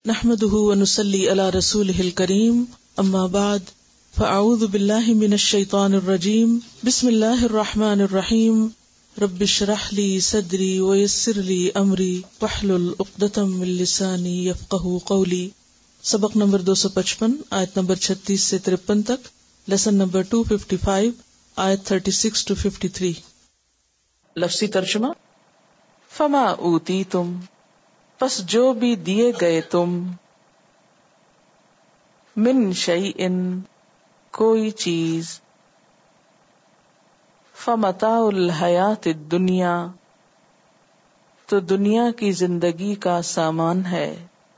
نحمده ونصلي على رسوله الكريم اما بعد فاعوذ بالله من الشيطان الرجيم بسم الله الرحمن الرحيم رب اشرح لي صدري ويسر لي امري واحلل عقدة من لساني يفقهوا قولي. سبق نمبر 255 آیت نمبر 36 سے 53 تک، لیسن نمبر 255 آیت 36 to 53. لفظی ترجمہ: فما اوتیتم، پس جو بھی دیے گئے تم، من شیئن، کوئی چیز، فمتاع الحیات الدنیا، تو دنیا کی زندگی کا سامان ہے،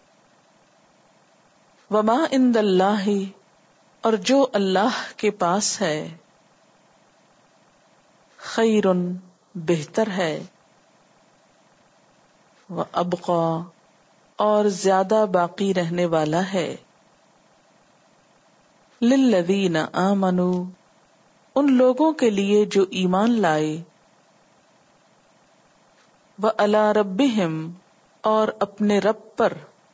وما عند اللہ، اور جو اللہ کے پاس ہے، خیر، بہتر ہے، وَأَبْقَى، اور زیادہ باقی رہنے والا ہے، لِلَّذِينَ آمَنُوا، ان لوگوں کے لیے جو ایمان لائے، وَعَلَى رَبِّهِمْ، اور اپنے رب پر،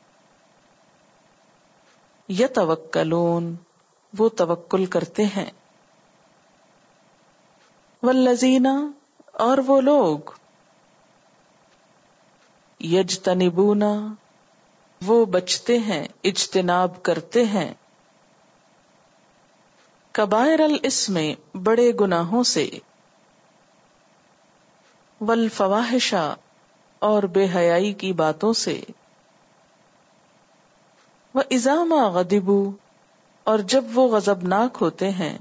يَتَوَكَّلُونَ، وہ توکل کرتے ہیں، وَالَّذِينَ، اور وہ لوگ، یجتنبون، وہ بچتے ہیں، اجتناب کرتے ہیں، کبائر الاسم، بڑے گناہوں سے، والفواحش، اور بے حیائی کی باتوں سے، وَإِذَا مَا غَضِبُوا، اور جب وہ غضبناک ہوتے ہیں،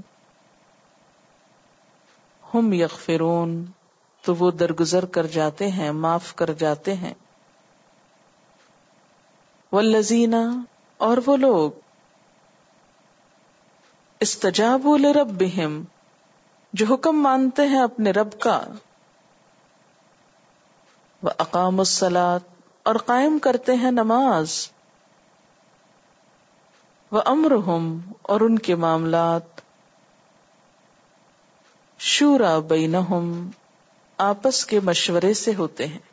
ہم یغفرون، تو وہ درگزر کر جاتے ہیں، معاف کر جاتے ہیں، والذین، اور وہ لوگ، استجابوا لربہم، جو حکم مانتے ہیں اپنے رب کا، واقاموا الصلاۃ، اور قائم کرتے ہیں نماز، وامرہم، اور ان کے معاملات، شورا بینہم، آپس کے مشورے سے ہوتے ہیں،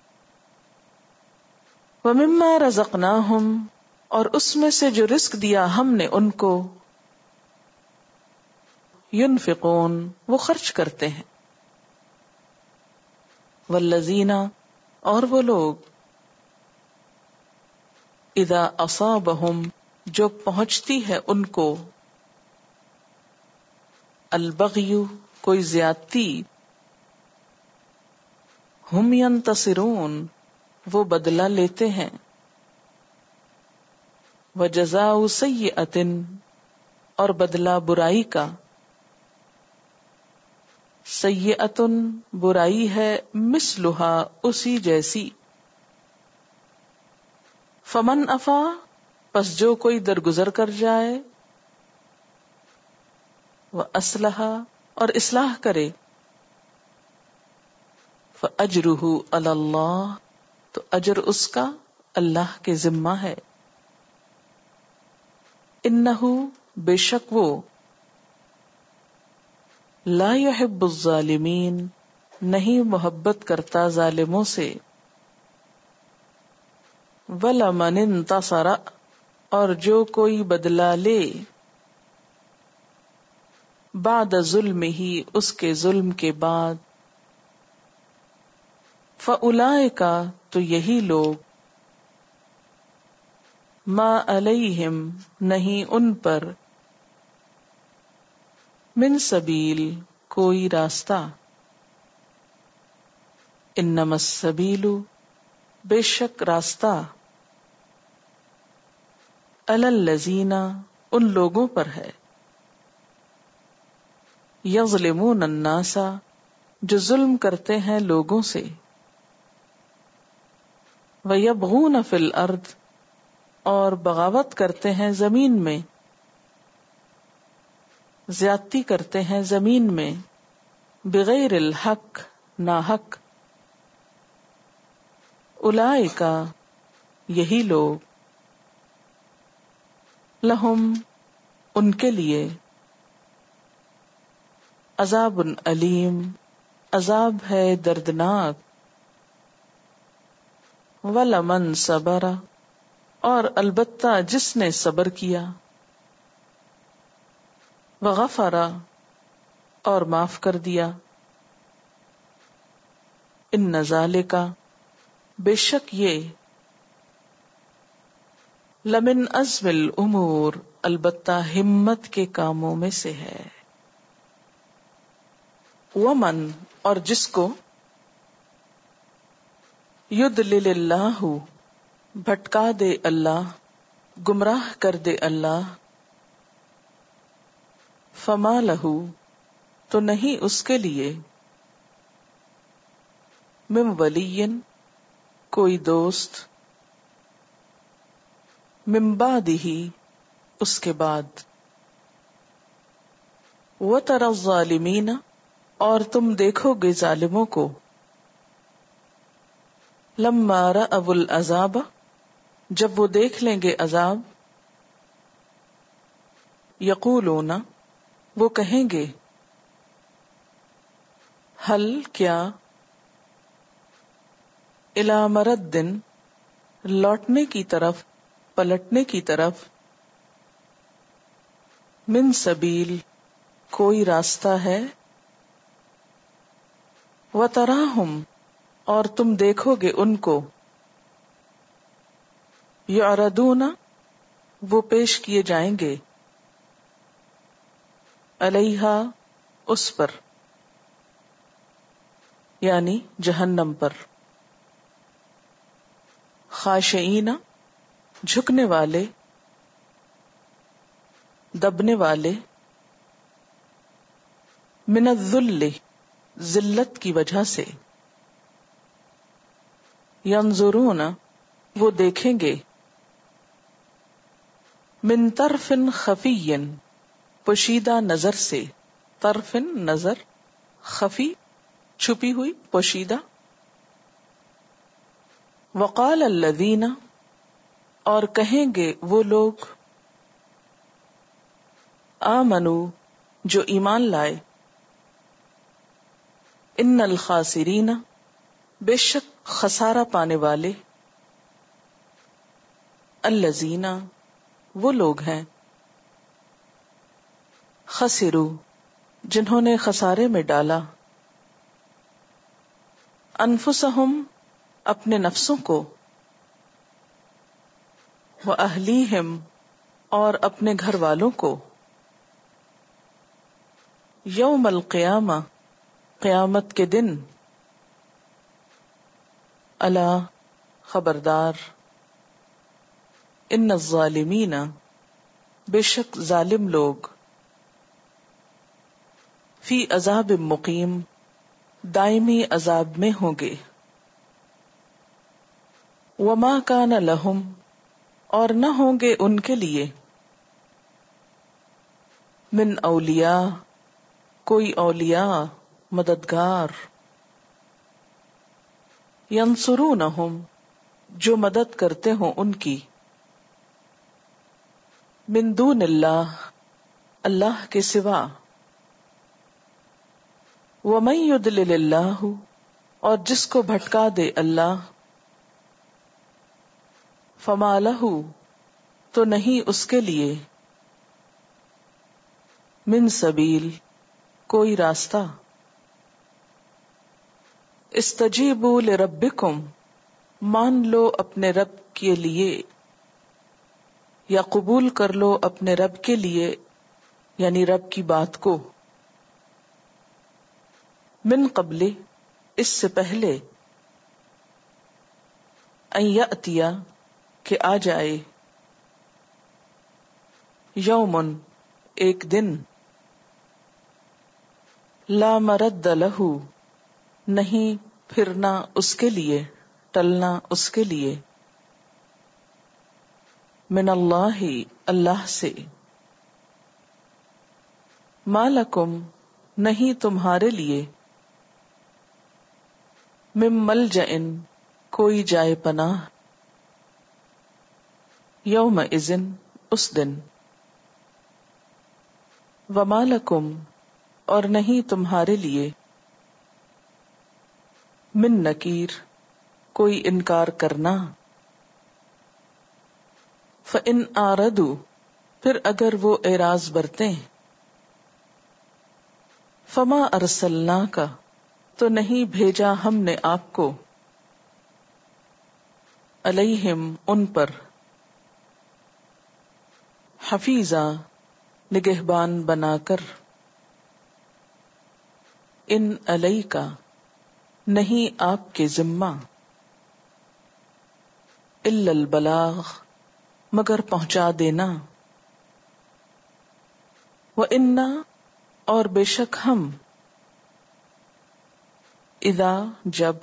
وَمِمَّا رَزَقْنَاهُمْ، اور اس میں سے جو رزق دیا ہم نے ان کو، ينفقون، وہ خرچ کرتے ہیں، والذین، اور وہ لوگ، اذا اصابہم، جو پہنچتی ہے ان کو، البغی، کوئی زیادتی، ہم ینتصرون، وہ بدلہ لیتے ہیں، وجزاء سیئۃ، اور بدلہ برائی کا، سیئۃ، برائی ہے، مثلھا، اسی جیسی، فمن عفا، پس جو کوئی درگزر کر جائے، واصلح، اور اصلاح کرے، فاجرہ علی اللہ، تو اجر اس کا اللہ کے ذمہ ہے، انہ، بے شک وہ، لا یحب الظالمین، نہیں محبت کرتا ظالموں سے، ولمن انتصر، اور جو کوئی بدلہ لے، بعد ظلمہ، اس کے ظلم کے بعد، فاولئک، تو یہی لوگ، ما علیہم، نہیں ان پر، من سبیل، کوئی راستہ، انما السبیل، بے شک راستہ، علی الذین، ان لوگوں پر ہے، یظلمون الناس، جو ظلم کرتے ہیں لوگوں سے، ویبغون فی الارض، اور بغاوت کرتے ہیں زمین میں، زیادتی کرتے ہیں زمین میں، بغیر الحق، ناحق، اولئک، یہی لوگ، لہم، ان کے لیے، عذاب علیم، عذاب ہے دردناک، وَلَمَن صَبَرَ، اور البتہ جس نے صبر کیا، وغفر اور معاف کر دیا، ان ذالک بے شک یہ، لمن عزم الامور البتہ ہمت کے کاموں میں سے ہے، ومن اور جس کو، یضلل اللہ بھٹکا دے اللہ، گمراہ کر دے اللہ، فما لہ تو نہیں اس کے لیے، من ولی کوئی دوست، من بعدہ اس کے بعد، وتری الظالمین اور تم دیکھو گے ظالموں کو، لما رأوا العذاب جب وہ دیکھ لیں گے عذاب، یقولون وہ کہیں گے، ہل کیا، الی مرد لوٹنے کی طرف، پلٹنے کی طرف، من سبیل کوئی راستہ ہے، وتراہم اور تم دیکھو گے ان کو، یعرضون وہ پیش کیے جائیں گے، علیہا اس پر، یعنی جہنم پر، خاشعین جھکنے والے، دبنے والے، من الذل ذلت کی وجہ سے، ینظرون وہ دیکھیں گے، من طرف خفی پوشیدہ نظر سے، طرف نظر، خفی چھپی ہوئی، پوشیدہ، وقال الذین اور کہیں گے وہ لوگ، آمنو جو ایمان لائے، ان الخاسرین بے شک خسارہ پانے والے، الذین وہ لوگ ہیں، خسروا جنہوں نے خسارے میں ڈالا، انفسہم اپنے نفسوں کو، واہلیہم اور اپنے گھر والوں کو، یوم القیامہ قیامت کے دن، الا خبردار، ان الظالمین بے شک ظالم لوگ، فی عذاب مقیم دائمی عذاب میں ہوں گے، وما کان لہم اور نہ ہوں گے ان کے لیے، من اولیاء کوئی اولیاء مددگار، ینصرونہم جو مدد کرتے ہوں ان کی، من دون اللہ اللہ کے سوا، ومن یضلل اللہ اور جس کو بھٹکا دے اللہ، فما لہ تو نہیں اس کے لیے، من سبیل کوئی راستہ، استجیبوا لربکم مان لو اپنے رب کے لیے، یا قبول کر لو اپنے رب کے لیے، یعنی رب کی بات کو، من قبل اس سے پہلے، ان یأتی کہ آ جائے، یومن ایک دن، لا مرد لہ نہیں پھرنا اس کے لیے، ٹلنا اس کے لیے، من اللہ اللہ سے، ما لکم نہیں تمہارے لیے، من ملجأ کوئی جائے پناہ، یومئذ اس دن، وما لکم اور نہیں تمہارے لیے، من نکیر کوئی انکار کرنا، فَإِنْ آرَدُوا پھر اگر وہ اعراض برتیں، فَمَا أَرْسَلْنَاكَ تو نہیں بھیجا ہم نے آپ کو، علیہم ان پر، حفیظا نگہبان بنا کر، ان علیکا نہیں آپ کے ذمہ، الا البلاغ مگر پہنچا دینا، وَإِنَّا اور بے شک ہم، اذا جب،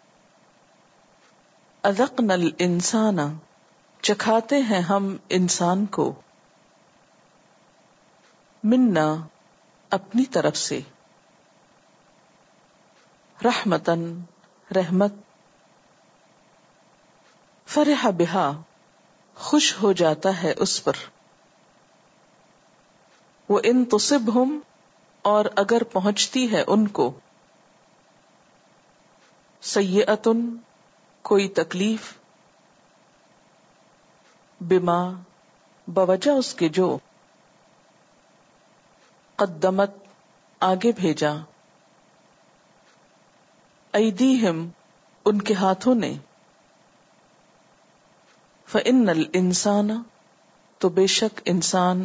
اذقنا الانسان چکھاتے ہیں ہم انسان کو، منا اپنی طرف سے، رحمتن رحمت، فرح بہا خوش ہو جاتا ہے اس پر، وَإِن تصبہم اور اگر پہنچتی ہے ان کو، سیئۃ کوئی تکلیف، بما بوجہ اس کے جو، قدمت آگے بھیجا، ایدیہم ان کے ہاتھوں نے، فإن الانسان تو بے شک انسان،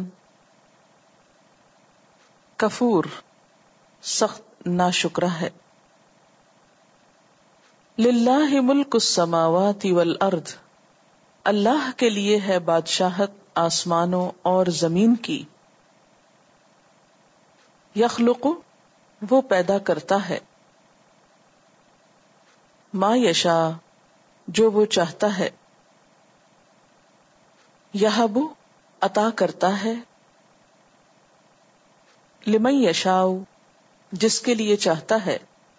کفور سخت ناشکرا ہے، للہ ملک السماوات والارض اللہ کے لیے ہے بادشاہت آسمانوں اور زمین کی، یخلق وہ پیدا کرتا ہے، ما یشاء جو وہ چاہتا ہے، یہب عطا کرتا ہے، لمن یشاء جس کے لیے چاہتا ہے،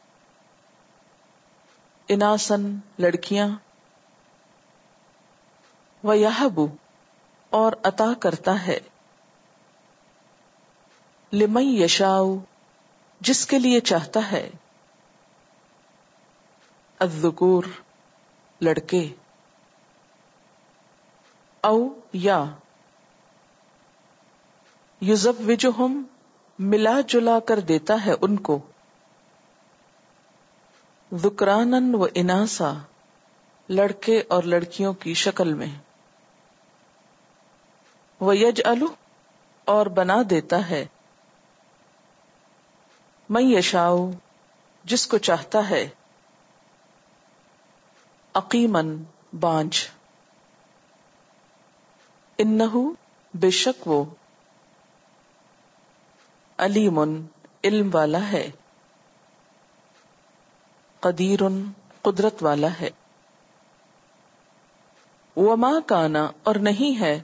اناسن لڑکیاں، ویہب اور عطا کرتا ہے، لمن یشاء جس کے لیے چاہتا ہے، الذکور لڑکے، او یا یزوجہم ملا جلا کر دیتا ہے ان کو، ذکرانن و اناسا لڑکے اور لڑکیوں کی شکل میں، ویجعل اور بنا دیتا ہے، من یشاء جس کو چاہتا ہے، عقیمن بانجھ، انہ بے شک وہ، علیم علم والا ہے، قدیر قدرت والا ہے، وما کانا اور نہیں ہے،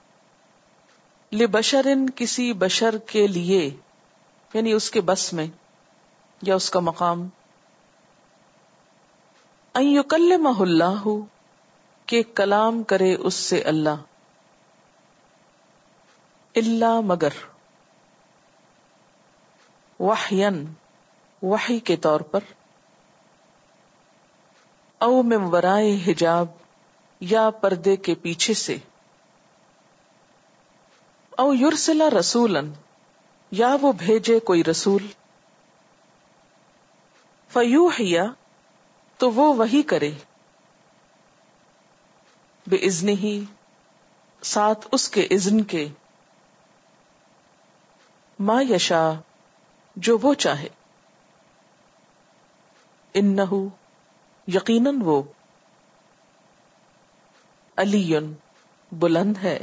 لبشر کسی بشر کے لیے، یعنی اس کے بس میں یا اس کا مقام، ان یکلمہ اللہ کہ کلام کرے اس سے اللہ، الا مگر، وحین وحی کے طور پر، او من ورائے حجاب یا پردے کے پیچھے سے، او یرسل رسولا یا وہ بھیجے کوئی رسول، فیوحی تو وہ وحی کرے، باذنہ ساتھ اس کے اذن کے، ما یشاء جو وہ چاہے، انہ یقیناً وہ، علی بلند ہے،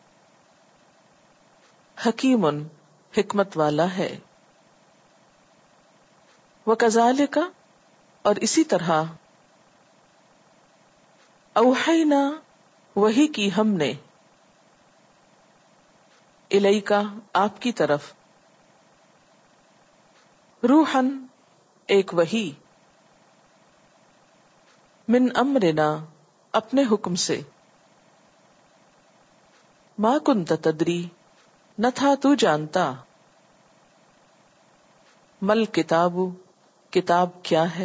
حکیم حکمت والا ہے، وکذالک اور اسی طرح، اوحینا وحی کی ہم نے، الیکا آپ کی طرف، روحن ایک وحی، من امرنا اپنے حکم سے، ما کنت تدری نہ تھا تو جانتا، مل کتاب کتاب کیا ہے،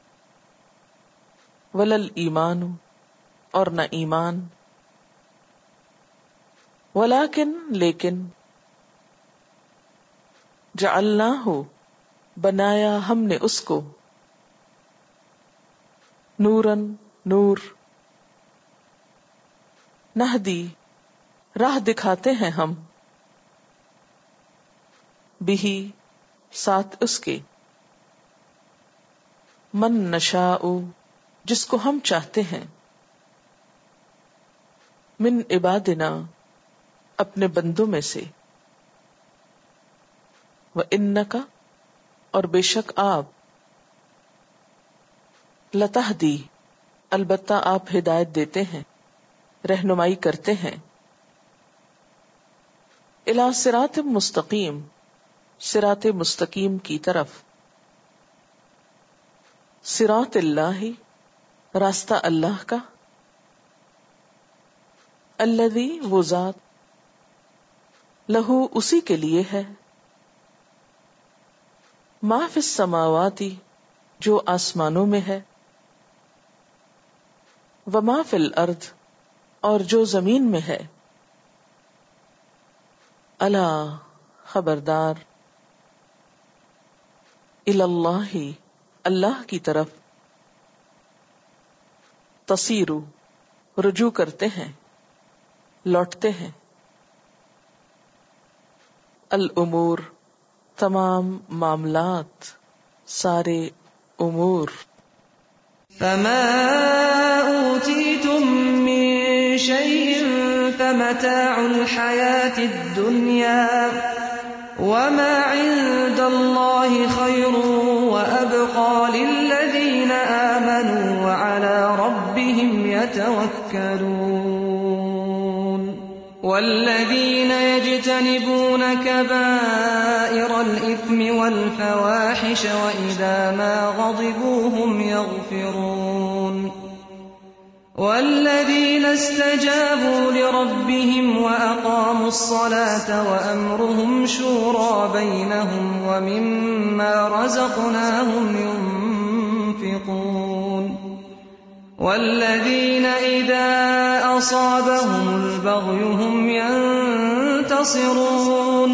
ولل ایمان اور نہ ایمان، ولیکن لیکن جعلناہ بنایا ہم نے اس کو نورن نور نہدی راہ دکھاتے ہیں ہم بہی ساتھ اس کے من نشاء جس کو ہم چاہتے ہیں من عبادنا اپنے بندوں میں سے وَإِنَّكَ اور بے شک آپ لتہدی البتہ آپ ہدایت دیتے ہیں رہنمائی کرتے ہیں الی صراط مستقیم صراط مستقیم کی طرف صراط اللہ راستہ اللہ کا الذی وہ ذات لہو اسی کے لیے ہے ما فی السماواتی جو آسمانوں میں ہے وما فی الارض اور جو زمین میں ہے الا خبردار اللہ اللہ کی طرف تصیر رجوع کرتے ہیں لوٹتے ہیں الامور تمام معاملات سارے امور فما اوتیتم من شیء فمتاع الحیاة الدنیا وما عند اللہ خیر وابقى للذین آمنوا وعلى ربهم يتوکلون والذین یجتنبون کبائر الإثم والفواحش وإذا ما غضبوا هم يغفرون والذین استجابوا لربهم وأقاموا الصلاة وأمرهم شورى بينهم ومما رزقناهم ينفقون والذین اذا اصابهم البغی هم ينتصرون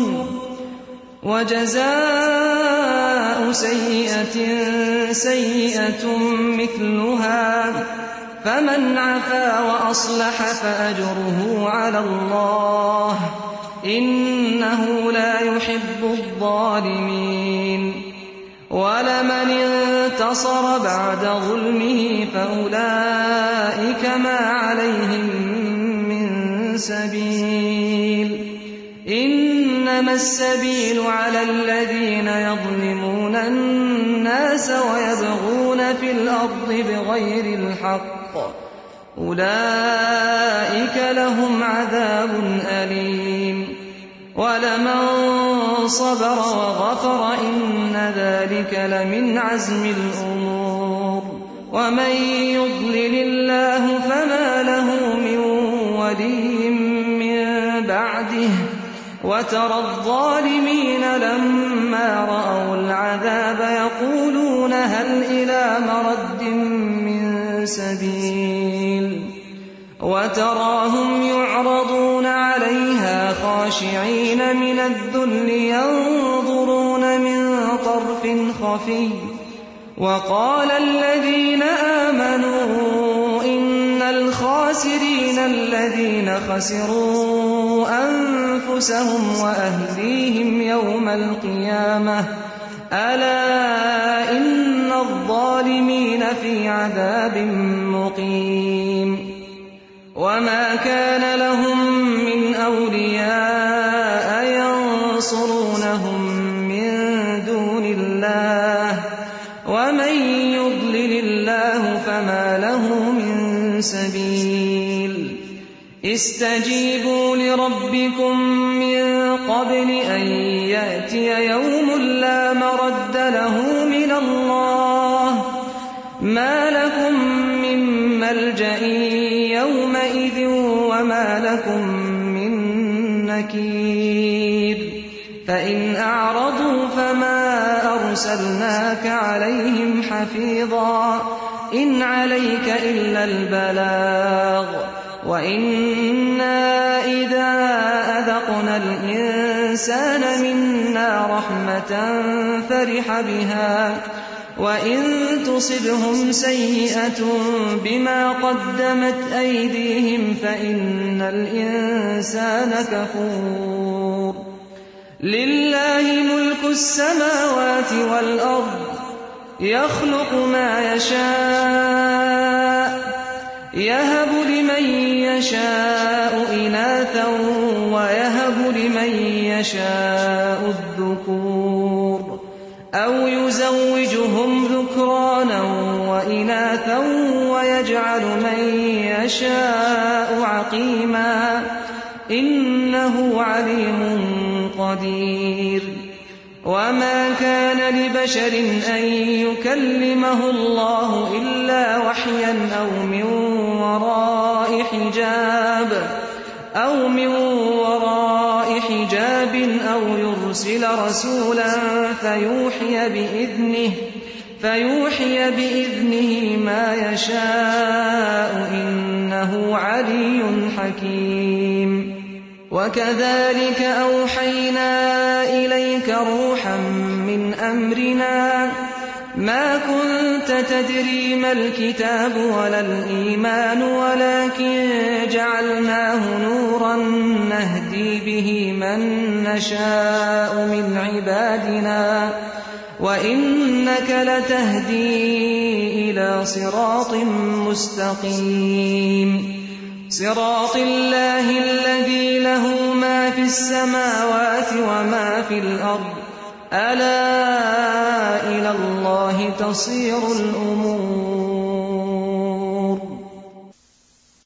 وجزاء سیئة سیئة مثلها فمن عفا وأصلح فأجره على الله إنه لا يحب الظالمين ولمن انتصر بعد ظلمه فأولئك ما عليهم من سبيل إنما السبيل على الذين يظلمون الناس ويبغون في الأرض بغير الحق أولئك لهم عذاب أليم ولمن صبر وغفر إن ذلك لمن عزم الأمور ومن يضلل الله فما له من ولي من بعده وترى الظالمين لما رأوا العذاب يقولون هل إلى مرد من سبيل وتراهم يعرضون عليها خاشعين من الذل ينظرون من طرف خفي وقال الذين آمنوا إن الخاسرين الذين خسروا أنفسهم وأهليهم يوم القيامة ألا إن الظالمين في عذاب مقيم وما كان لهم من أولياء ينصرونهم من دون الله ومن يضلل الله فما له من سبيل استجيبوا لربكم من قبل أن يأتي يوم لا مرد له من الله ما لكم من ملجأ يومئذ وما لكم من نكير فإن أعرضوا فما أرسلناك عليهم حفيظا إن عليك إلا البلاغ وإنا إذا الإنسان منا رحمة فرح بها وإن تصبهم سيئة بما قدمت أيديهم فإن الإنسان كفور لله ملك السماوات والأرض يخلق ما يشاء يهب لمن يشاء إناثا ويهب لمن يشاء الذكور أو يزوجهم ذكرانا وإناثا ويجعل من يشاء عقيما إنه عليم قدير وما كان لبشر أن يكلمه الله إلا وحيا أو من وراء حجاب أو يرسل رسولا فيوحي بإذنه ما يشاء إنه علي حكيم وكذلك أوحينا إليك روحا من أمرنا ما كنت تدري ما الكتاب ولا الإيمان ولكن جعلناه نورا نهدي به من نشاء من عبادنا وإنك لتهدي إلى صراط مستقيم صراط الله الذي له ما في السماوات وما في الأرض ألا إلى الله تصير الأمور